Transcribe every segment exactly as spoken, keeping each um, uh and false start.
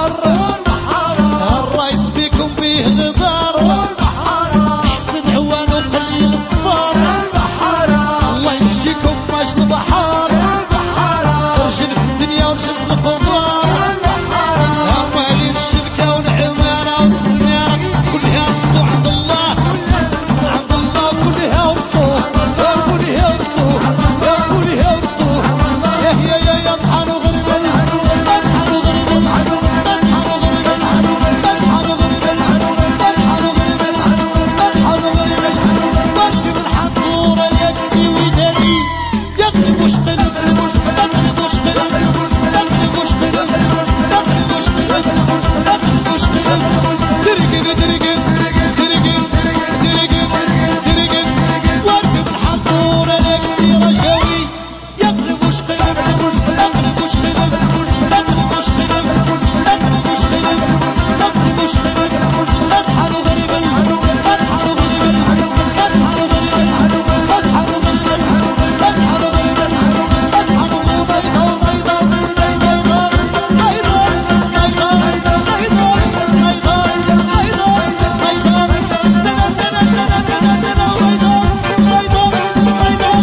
الرايس بيكم فيه غدار حسن عوان وقليل الصبار الله يمشيكم ماجد البحار رجل في الدنيا ورجل في القمار امالي الشركه ونعماره والسناره كلها رزقوا عند الله عند الله كلها رزقوا كلها رزقوا كلها رزقوا يا يا يا يا طحنوا غربا طحنوا غربا طحنوا غربا طحنوا غربا طحنوا غربا طحنوا غربا بركب الحنطوره يكتي وداني يقلب وش قلب يقلب وش قلب يقلب وش قلب يقلب وش قلب يقلب وش قلب درقن درقن درقن درقن درقن واركب الحنطوره يكتي رجاوي يقلب وش قلب يقلب وش قلب يقلب وش قلب يقلب وش قلب يقلب وش قلب اطحنوا غريبا اطحنوا غريبا اطحنوا غريبا اطحنوا غريبا اطحنوا غريبا اطحنوا بيضاء بيضاء بيضاء بيضاء بيضاء بيضاء بيضاء بيضاء دنا دنا دنا دنا دنا بيضاء بيضاء بيضاء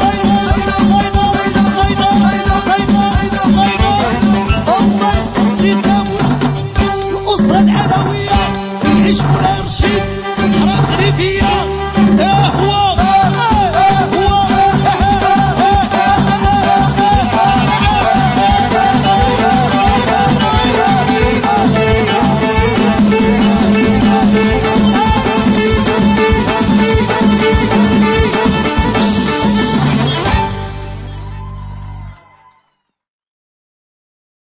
بيضاء بيضاء الله يسسي الاسره العلويه يعيش ولا يرشد صحراء غريبيه